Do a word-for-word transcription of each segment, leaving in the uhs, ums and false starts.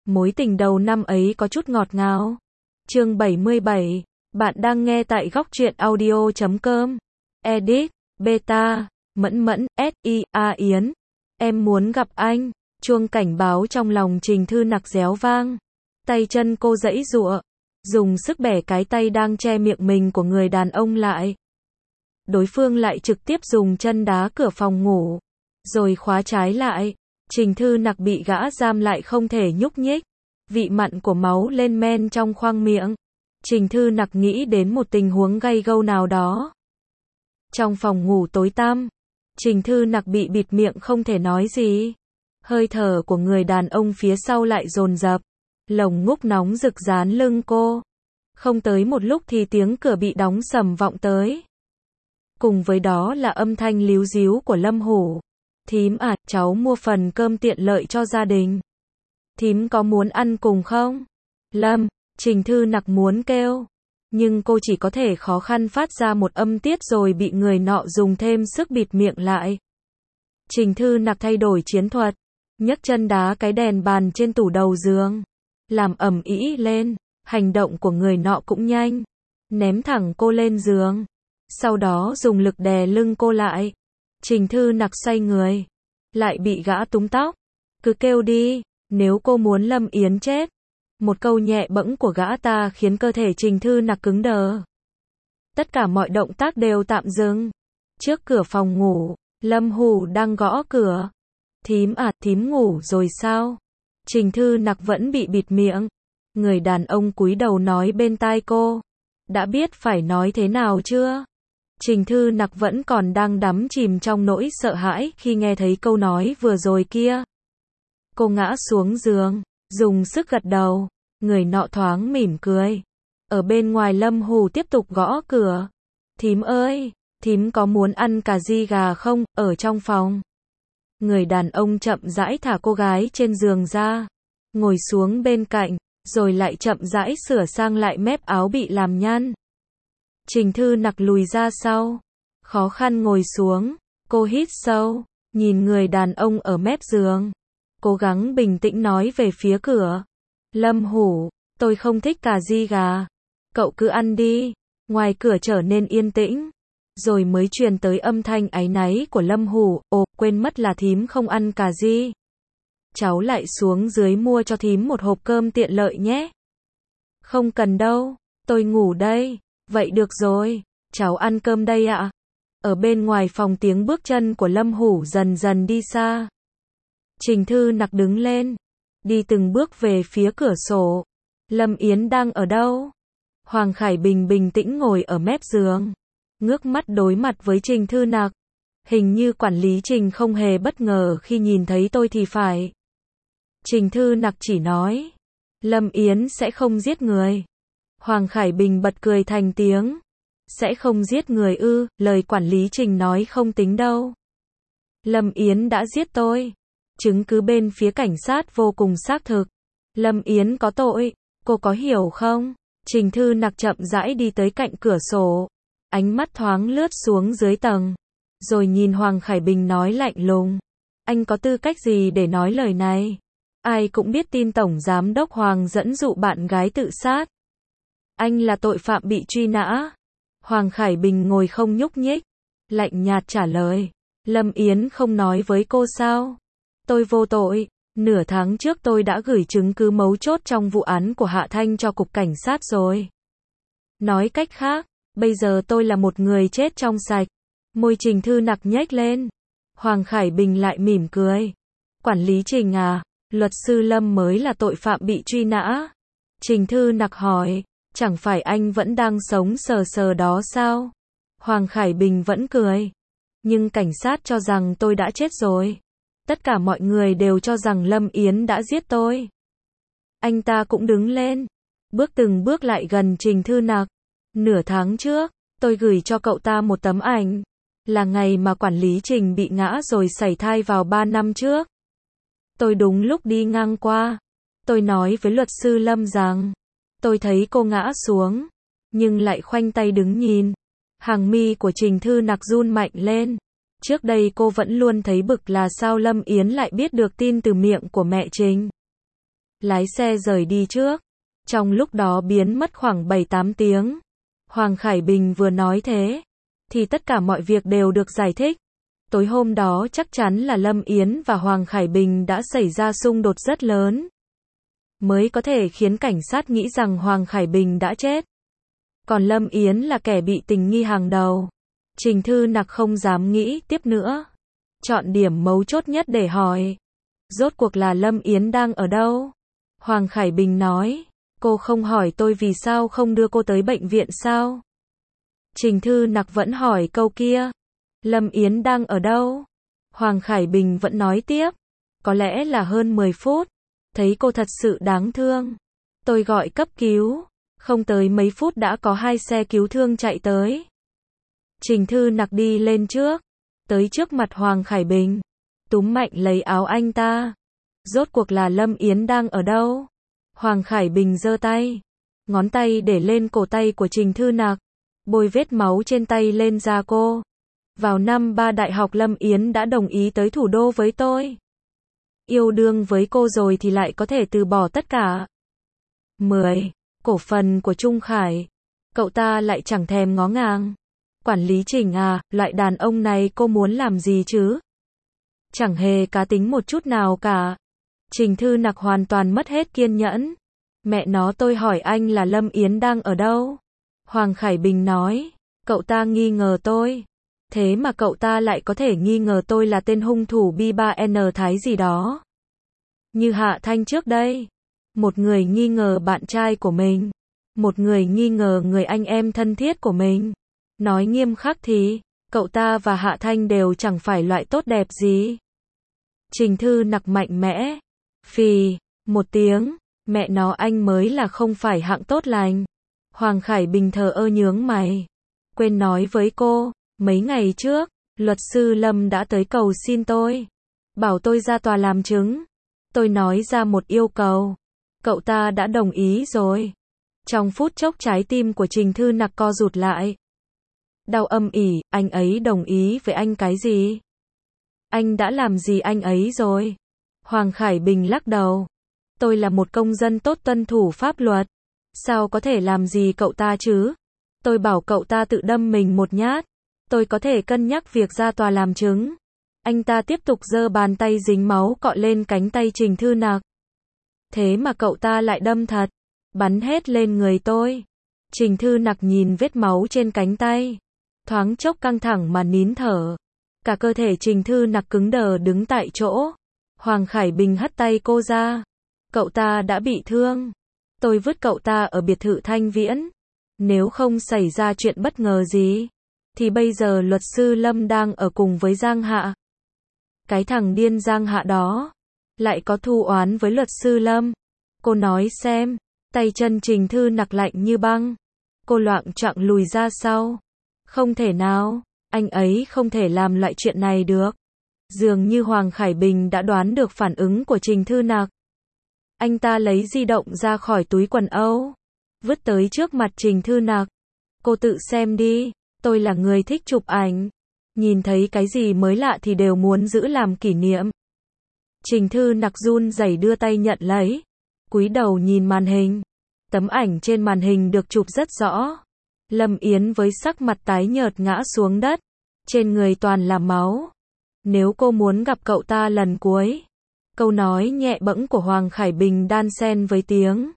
Mối tình đầu năm ấy có chút ngọt ngào. Chương bảy mươi bảy. Bạn đang nghe tại góc truyện audio chấm com. Edit, Beta, Mẫn Mẫn, S I A Yến. Em muốn gặp anh. Chuông cảnh báo trong lòng Trình Thư Nặc réo vang. Tay chân cô giãy giụa, dùng sức bẻ cái tay đang che miệng mình của người đàn ông lại. Đối phương lại trực tiếp dùng chân đá cửa phòng ngủ, rồi khóa trái lại. Trình Thư Nặc bị gã giam lại không thể nhúc nhích. Vị mặn của máu lên men trong khoang miệng. Trình Thư Nặc nghĩ đến một tình huống gay gâu nào đó. Trong phòng ngủ tối tăm, Trình Thư Nặc bị bịt miệng không thể nói gì. Hơi thở của người đàn ông phía sau lại dồn dập, lồng ngúc nóng rực dán lưng cô. Không tới một lúc thì tiếng cửa bị đóng sầm vọng tới. Cùng với đó là âm thanh líu díu của Lâm Hủ. Thím à, cháu mua phần cơm tiện lợi cho gia đình. Thím có muốn ăn cùng không? Lâm, Trình Thư Nặc muốn kêu, nhưng cô chỉ có thể khó khăn phát ra một âm tiết rồi bị người nọ dùng thêm sức bịt miệng lại. Trình Thư Nặc thay đổi chiến thuật, nhấc chân đá cái đèn bàn trên tủ đầu giường, làm ầm ĩ lên. Hành động của người nọ cũng nhanh, ném thẳng cô lên giường, sau đó dùng lực đè lưng cô lại. Trình Thư Nặc xoay người, lại bị gã túm tóc. Cứ kêu đi, nếu cô muốn Lâm Yến chết. Một câu nhẹ bẫng của gã ta khiến cơ thể Trình Thư Nặc cứng đờ. Tất cả mọi động tác đều tạm dừng. Trước cửa phòng ngủ, Lâm Hủ đang gõ cửa. Thím à, thím ngủ rồi sao? Trình Thư Nặc vẫn bị bịt miệng. Người đàn ông cúi đầu nói bên tai cô. Đã biết phải nói thế nào chưa? Trình Thư Nặc vẫn còn đang đắm chìm trong nỗi sợ hãi khi nghe thấy câu nói vừa rồi kia. Cô ngã xuống giường, dùng sức gật đầu. Người nọ thoáng mỉm cười. Ở bên ngoài Lâm Hủ tiếp tục gõ cửa. Thím ơi, thím có muốn ăn cà ri gà không, ở trong phòng. Người đàn ông chậm rãi thả cô gái trên giường ra, ngồi xuống bên cạnh, rồi lại chậm rãi sửa sang lại mép áo bị làm nhăn. Trình Thư Nặc lùi ra sau, khó khăn ngồi xuống, cô hít sâu, nhìn người đàn ông ở mép giường, cố gắng bình tĩnh nói về phía cửa. Lâm Hủ, tôi không thích cà ri gà, cậu cứ ăn đi. Ngoài cửa trở nên yên tĩnh, rồi mới truyền tới âm thanh áy náy của Lâm Hủ. Ồ, quên mất là thím không ăn cà ri. Cháu lại xuống dưới mua cho thím một hộp cơm tiện lợi nhé. Không cần đâu, tôi ngủ đây. Vậy được rồi, cháu ăn cơm đây ạ. Ở bên ngoài phòng tiếng bước chân của Lâm Hủ dần dần đi xa. Trình Thư Nặc đứng lên, đi từng bước về phía cửa sổ. Lâm Yến đang ở đâu? Hoàng Khải Bình bình tĩnh ngồi ở mép giường, ngước mắt đối mặt với Trình Thư Nặc. Hình như quản lý Trình không hề bất ngờ khi nhìn thấy tôi thì phải. Trình Thư Nặc chỉ nói, Lâm Yến sẽ không giết người. Hoàng Khải Bình bật cười thành tiếng. Sẽ không giết người ư? Lời quản lý Trình nói không tính đâu. Lâm Yến đã giết tôi. Chứng cứ bên phía cảnh sát vô cùng xác thực. Lâm Yến có tội, cô có hiểu không? Trình Thư Nặc chậm rãi đi tới cạnh cửa sổ, ánh mắt thoáng lướt xuống dưới tầng, rồi nhìn Hoàng Khải Bình nói lạnh lùng. Anh có tư cách gì để nói lời này? Ai cũng biết tin Tổng Giám đốc Hoàng dẫn dụ bạn gái tự sát. Anh là tội phạm bị truy nã. Hoàng Khải Bình ngồi không nhúc nhích, lạnh nhạt trả lời. Lâm Yến không nói với cô sao? Tôi vô tội. Nửa tháng trước tôi đã gửi chứng cứ mấu chốt trong vụ án của Hạ Thanh cho cục cảnh sát rồi. Nói cách khác, bây giờ tôi là một người chết trong sạch. Môi Trình Thư Nặc nhếch lên. Hoàng Khải Bình lại mỉm cười. Quản lý Trình à, luật sư Lâm mới là tội phạm bị truy nã. Trình Thư Nặc hỏi, chẳng phải anh vẫn đang sống sờ sờ đó sao? Hoàng Khải Bình vẫn cười. Nhưng cảnh sát cho rằng tôi đã chết rồi. Tất cả mọi người đều cho rằng Lâm Yến đã giết tôi. Anh ta cũng đứng lên, bước từng bước lại gần Trình Thư Nặc. Nửa tháng trước, tôi gửi cho cậu ta một tấm ảnh. Là ngày mà quản lý Trình bị ngã rồi sảy thai vào ba năm trước. Tôi đúng lúc đi ngang qua. Tôi nói với luật sư Lâm rằng, tôi thấy cô ngã xuống, nhưng lại khoanh tay đứng nhìn. Hàng mi của Trình Thư Nặc run mạnh lên. Trước đây cô vẫn luôn thấy bực là sao Lâm Yến lại biết được tin từ miệng của mẹ Trình. lái xe rời đi trước. Trong lúc đó biến mất khoảng bảy tám tiếng. Hoàng Khải Bình vừa nói thế, thì tất cả mọi việc đều được giải thích. Tối hôm đó chắc chắn là Lâm Yến và Hoàng Khải Bình đã xảy ra xung đột rất lớn, mới có thể khiến cảnh sát nghĩ rằng Hoàng Khải Bình đã chết. Còn Lâm Yến là kẻ bị tình nghi hàng đầu. Trình Thư Nặc không dám nghĩ tiếp nữa. Chọn điểm mấu chốt nhất để hỏi. Rốt cuộc là Lâm Yến đang ở đâu? Hoàng Khải Bình nói. Cô không hỏi tôi vì sao không đưa cô tới bệnh viện sao? Trình Thư Nặc vẫn hỏi câu kia. Lâm Yến đang ở đâu? Hoàng Khải Bình vẫn nói tiếp. Có lẽ là hơn mười phút. Thấy cô thật sự đáng thương. Tôi gọi cấp cứu. Không tới mấy phút đã có hai xe cứu thương chạy tới. Trình Thư Nặc đi lên trước. Tới trước mặt Hoàng Khải Bình. Túm mạnh lấy áo anh ta. Rốt cuộc là Lâm Yến đang ở đâu? Hoàng Khải Bình giơ tay. Ngón tay để lên cổ tay của Trình Thư Nặc. Bôi vết máu trên tay lên da cô. Vào năm ba đại học Lâm Yến đã đồng ý tới thủ đô với tôi. Yêu đương với cô rồi thì lại có thể từ bỏ tất cả. mười. Cổ phần của Trung Khải. Cậu ta lại chẳng thèm ngó ngàng. Quản lý Trình à, loại đàn ông này cô muốn làm gì chứ? Chẳng hề cá tính một chút nào cả. Trình Thư Nặc hoàn toàn mất hết kiên nhẫn. Mẹ nó, tôi hỏi anh là Lâm Yến đang ở đâu? Hoàng Khải Bình nói. Cậu ta nghi ngờ tôi. Thế mà cậu ta lại có thể nghi ngờ tôi là tên hung thủ B ba N Thái gì đó. Như Hạ Thanh trước đây. Một người nghi ngờ bạn trai của mình. Một người nghi ngờ người anh em thân thiết của mình. Nói nghiêm khắc thì, cậu ta và Hạ Thanh đều chẳng phải loại tốt đẹp gì. Trình Thư Nặc mạnh mẽ. Phì, một tiếng, mẹ nó anh mới là không phải hạng tốt lành. Hoàng Khải Bình thờ ơ nhướng mày. Quên nói với cô, mấy ngày trước, luật sư Lâm đã tới cầu xin tôi. Bảo tôi ra tòa làm chứng. Tôi nói ra một yêu cầu. Cậu ta đã đồng ý rồi. Trong phút chốc trái tim của Trình Thư Nặc co rụt lại. Đau âm ỉ, anh ấy đồng ý với anh cái gì? Anh đã làm gì anh ấy rồi? Hoàng Khải Bình lắc đầu. Tôi là một công dân tốt tuân thủ pháp luật. Sao có thể làm gì cậu ta chứ? Tôi bảo cậu ta tự đâm mình một nhát. Tôi có thể cân nhắc việc ra tòa làm chứng. Anh ta tiếp tục giơ bàn tay dính máu cọ lên cánh tay Trình Thư Nặc. Thế mà cậu ta lại đâm thật. Bắn hết lên người tôi. Trình Thư Nặc nhìn vết máu trên cánh tay. Thoáng chốc căng thẳng mà nín thở. Cả cơ thể Trình Thư Nặc cứng đờ đứng tại chỗ. Hoàng Khải Bình hất tay cô ra. Cậu ta đã bị thương. Tôi vứt cậu ta ở biệt thự Thanh Viễn. Nếu không xảy ra chuyện bất ngờ gì, thì bây giờ luật sư Lâm đang ở cùng với Giang Hạ. Cái thằng điên Giang Hạ đó lại có thù oán với luật sư Lâm. Cô nói xem. Tay chân Trình Thư Nặc lạnh như băng. Cô loạng choạng lùi ra sau. Không thể nào, anh ấy không thể làm loại chuyện này được. Dường như Hoàng Khải Bình đã đoán được phản ứng của Trình Thư Nặc. Anh ta lấy di động ra khỏi túi quần âu, vứt tới trước mặt Trình Thư Nặc. Cô tự xem đi, tôi là người thích chụp ảnh. Nhìn thấy cái gì mới lạ thì đều muốn giữ làm kỷ niệm. Trình Thư Nặc run rẩy đưa tay nhận lấy. Cúi đầu nhìn màn hình. Tấm ảnh trên màn hình được chụp rất rõ. Lâm Yến với sắc mặt tái nhợt ngã xuống đất. Trên người toàn là máu. Nếu cô muốn gặp cậu ta lần cuối. Câu nói nhẹ bẫng của Hoàng Khải Bình đan xen với tiếng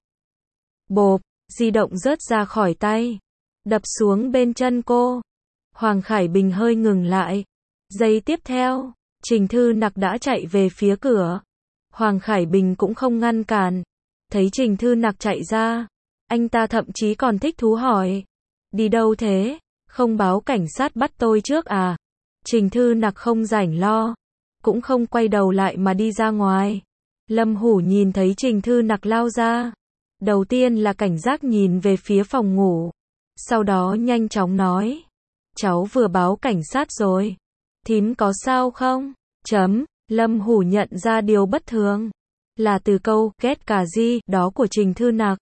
bộp, di động rớt ra khỏi tay. Đập xuống bên chân cô. Hoàng Khải Bình hơi ngừng lại. Giây tiếp theo, Trình Thư Nặc đã chạy về phía cửa. Hoàng Khải Bình cũng không ngăn cản. Thấy Trình Thư Nặc chạy ra, anh ta thậm chí còn thích thú hỏi. Đi đâu thế? Không báo cảnh sát bắt tôi trước à? Trình Thư Nặc không rảnh lo. Cũng không quay đầu lại mà đi ra ngoài. Lâm Hủ nhìn thấy Trình Thư Nặc lao ra. Đầu tiên là cảnh giác nhìn về phía phòng ngủ. Sau đó nhanh chóng nói. Cháu vừa báo cảnh sát rồi. Thím có sao không? Chấm. Lâm Hủ nhận ra điều bất thường. Là từ câu ghét cà di đó của Trình Thư Nặc.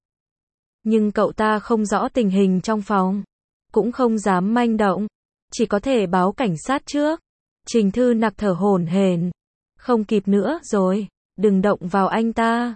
Nhưng cậu ta không rõ tình hình trong phòng. Cũng không dám manh động. Chỉ có thể báo cảnh sát trước. Trình Thư Nặc thở hổn hển. Không kịp nữa rồi. Đừng động vào anh ta.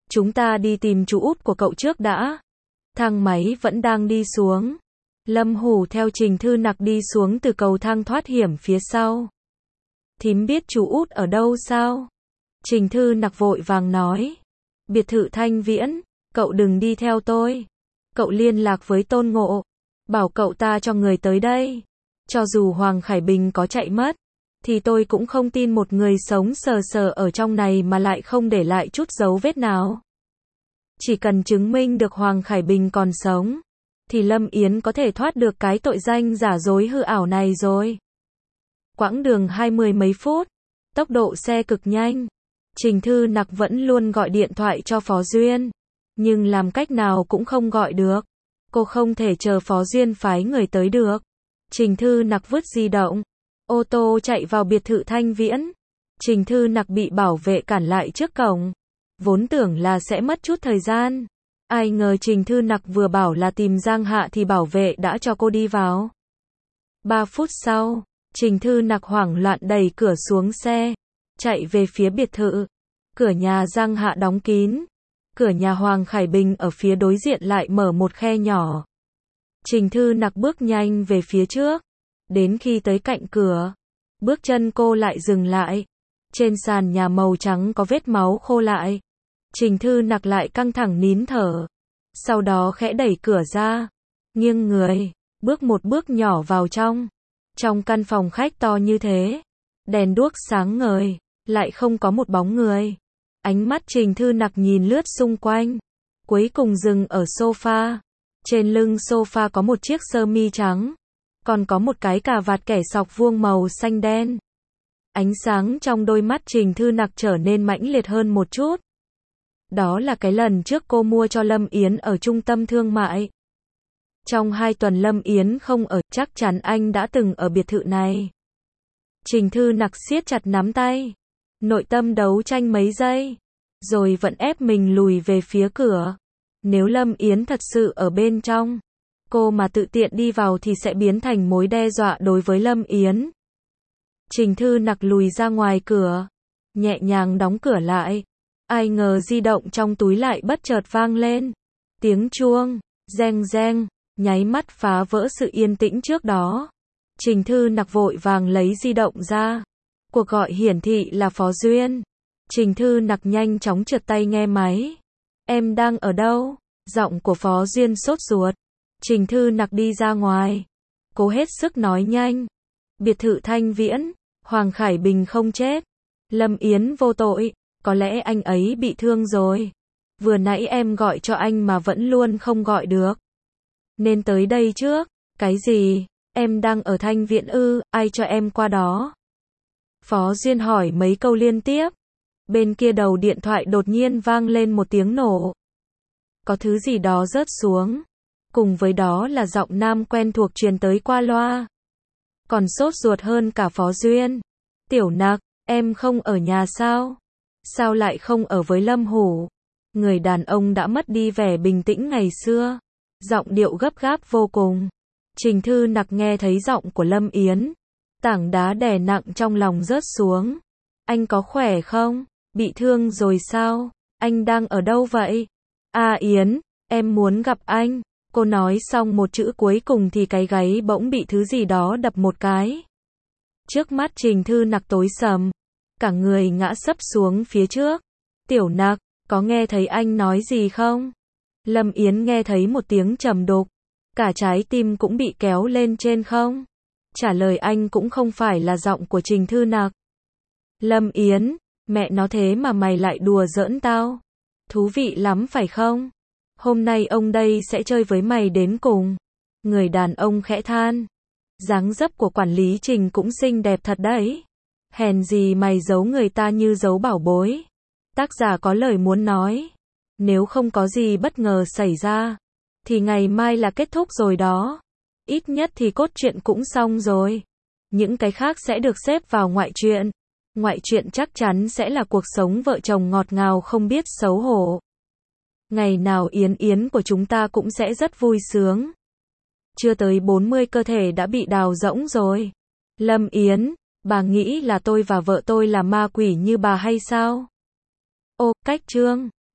Chúng ta đi tìm chú út của cậu trước đã. Thang máy vẫn đang đi xuống. Lâm Hủ theo Trình Thư Nặc đi xuống từ cầu thang thoát hiểm phía sau. Thím biết chú út ở đâu sao? Trình Thư Nặc vội vàng nói. Biệt thự Thanh Viễn, cậu đừng đi theo tôi. Cậu liên lạc với Tôn Ngộ, bảo cậu ta cho người tới đây. Cho dù Hoàng Khải Bình có chạy mất, thì tôi cũng không tin một người sống sờ sờ ở trong này mà lại không để lại chút dấu vết nào. Chỉ cần chứng minh được Hoàng Khải Bình còn sống, thì Lâm Yến có thể thoát được cái tội danh giả dối hư ảo này rồi. Quãng đường hai mươi mấy phút, tốc độ xe cực nhanh. Trình Thư Nặc vẫn luôn gọi điện thoại cho Phó Duyên, nhưng làm cách nào cũng không gọi được. Cô không thể chờ Phó Duyên phái người tới được. Trình Thư Nặc vứt di động, ô tô chạy vào biệt thự Thanh Viễn. Trình Thư Nặc bị bảo vệ cản lại trước cổng. Vốn tưởng là sẽ mất chút thời gian. Ai ngờ Trình Thư Nặc vừa bảo là tìm Giang Hạ thì bảo vệ đã cho cô đi vào. Ba phút sau, Trình Thư Nặc hoảng loạn đẩy cửa xuống xe, chạy về phía biệt thự. Cửa nhà Giang Hạ đóng kín. Cửa nhà Hoàng Khải Bình ở phía đối diện lại mở một khe nhỏ. Trình Thư Nặc bước nhanh về phía trước. Đến khi tới cạnh cửa, bước chân cô lại dừng lại. Trên sàn nhà màu trắng có vết máu khô lại. Trình Thư Nặc lại căng thẳng nín thở. Sau đó khẽ đẩy cửa ra, nghiêng người, bước một bước nhỏ vào trong. Trong căn phòng khách to như thế, đèn đuốc sáng ngời, lại không có một bóng người. Ánh mắt Trình Thư Nặc nhìn lướt xung quanh, cuối cùng dừng ở sofa. Trên lưng sofa có một chiếc sơ mi trắng, còn có một cái cà vạt kẻ sọc vuông màu xanh đen. Ánh sáng trong đôi mắt Trình Thư Nặc trở nên mãnh liệt hơn một chút. Đó là cái lần trước cô mua cho Lâm Yến ở trung tâm thương mại. Trong hai tuần Lâm Yến không ở, chắc chắn anh đã từng ở biệt thự này. Trình Thư Nặc siết chặt nắm tay, nội tâm đấu tranh mấy giây, rồi vẫn ép mình lùi về phía cửa. Nếu Lâm Yến thật sự ở bên trong, cô mà tự tiện đi vào thì sẽ biến thành mối đe dọa đối với Lâm Yến. Trình Thư Nặc lùi ra ngoài cửa, nhẹ nhàng đóng cửa lại. Ai ngờ di động trong túi lại bất chợt vang lên. Tiếng chuông, reng reng, nháy mắt phá vỡ sự yên tĩnh trước đó. Trình Thư Nặc vội vàng lấy di động ra. Cuộc gọi hiển thị là Phó Duyên. Trình Thư Nặc nhanh chóng trượt tay nghe máy. Em đang ở đâu? Giọng của Phó Duyên sốt ruột. Trình Thư Nặc đi ra ngoài, cố hết sức nói nhanh. Biệt thự Thanh Viễn, Hoàng Khải Bình không chết, Lâm Yến vô tội, có lẽ anh ấy bị thương rồi. Vừa nãy em gọi cho anh mà vẫn luôn không gọi được, nên tới đây trước. Cái gì? Em đang ở Thanh Viễn ư? Ai cho em qua đó? Phó Duyên hỏi mấy câu liên tiếp. Bên kia đầu điện thoại đột nhiên vang lên một tiếng nổ. Có thứ gì đó rớt xuống. Cùng với đó là giọng nam quen thuộc truyền tới qua loa. Còn sốt ruột hơn cả Phó Duyên. Tiểu Nặc, em không ở nhà sao? Sao lại không ở với Lâm Hủ? Người đàn ông đã mất đi vẻ bình tĩnh ngày xưa. Giọng điệu gấp gáp vô cùng. Trình Thư Nặc nghe thấy giọng của Lâm Yến. Tảng đá đè nặng trong lòng rớt xuống. Anh có khỏe không? Bị thương rồi sao? Anh đang ở đâu vậy? À Yến, em muốn gặp anh. Cô nói xong một chữ cuối cùng thì cái gáy bỗng bị thứ gì đó đập một cái. Trước mắt Trình Thư Nặc tối sầm. Cả người ngã sấp xuống phía trước. Tiểu Nặc, có nghe thấy anh nói gì không? Lâm Yến nghe thấy một tiếng trầm đục. Cả trái tim cũng bị kéo lên trên không? Trả lời anh cũng không phải là giọng của Trình Thư Nặc. Lâm Yến, mẹ nó thế mà mày lại đùa giỡn tao. Thú vị lắm phải không? Hôm nay ông đây sẽ chơi với mày đến cùng. Người đàn ông khẽ than. Dáng dấp của quản lý Trình cũng xinh đẹp thật đấy. Hèn gì mày giấu người ta như giấu bảo bối. Tác giả có lời muốn nói. Nếu không có gì bất ngờ xảy ra, thì ngày mai là kết thúc rồi đó. Ít nhất thì cốt truyện cũng xong rồi. Những cái khác sẽ được xếp vào ngoại truyện. Ngoại truyện chắc chắn sẽ là cuộc sống vợ chồng ngọt ngào không biết xấu hổ. Ngày nào Yến Yến của chúng ta cũng sẽ rất vui sướng. Chưa tới bốn mươi cơ thể đã bị đào rỗng rồi. Lâm Yến, bà nghĩ là tôi và vợ tôi là ma quỷ như bà hay sao? Ô, cách chương.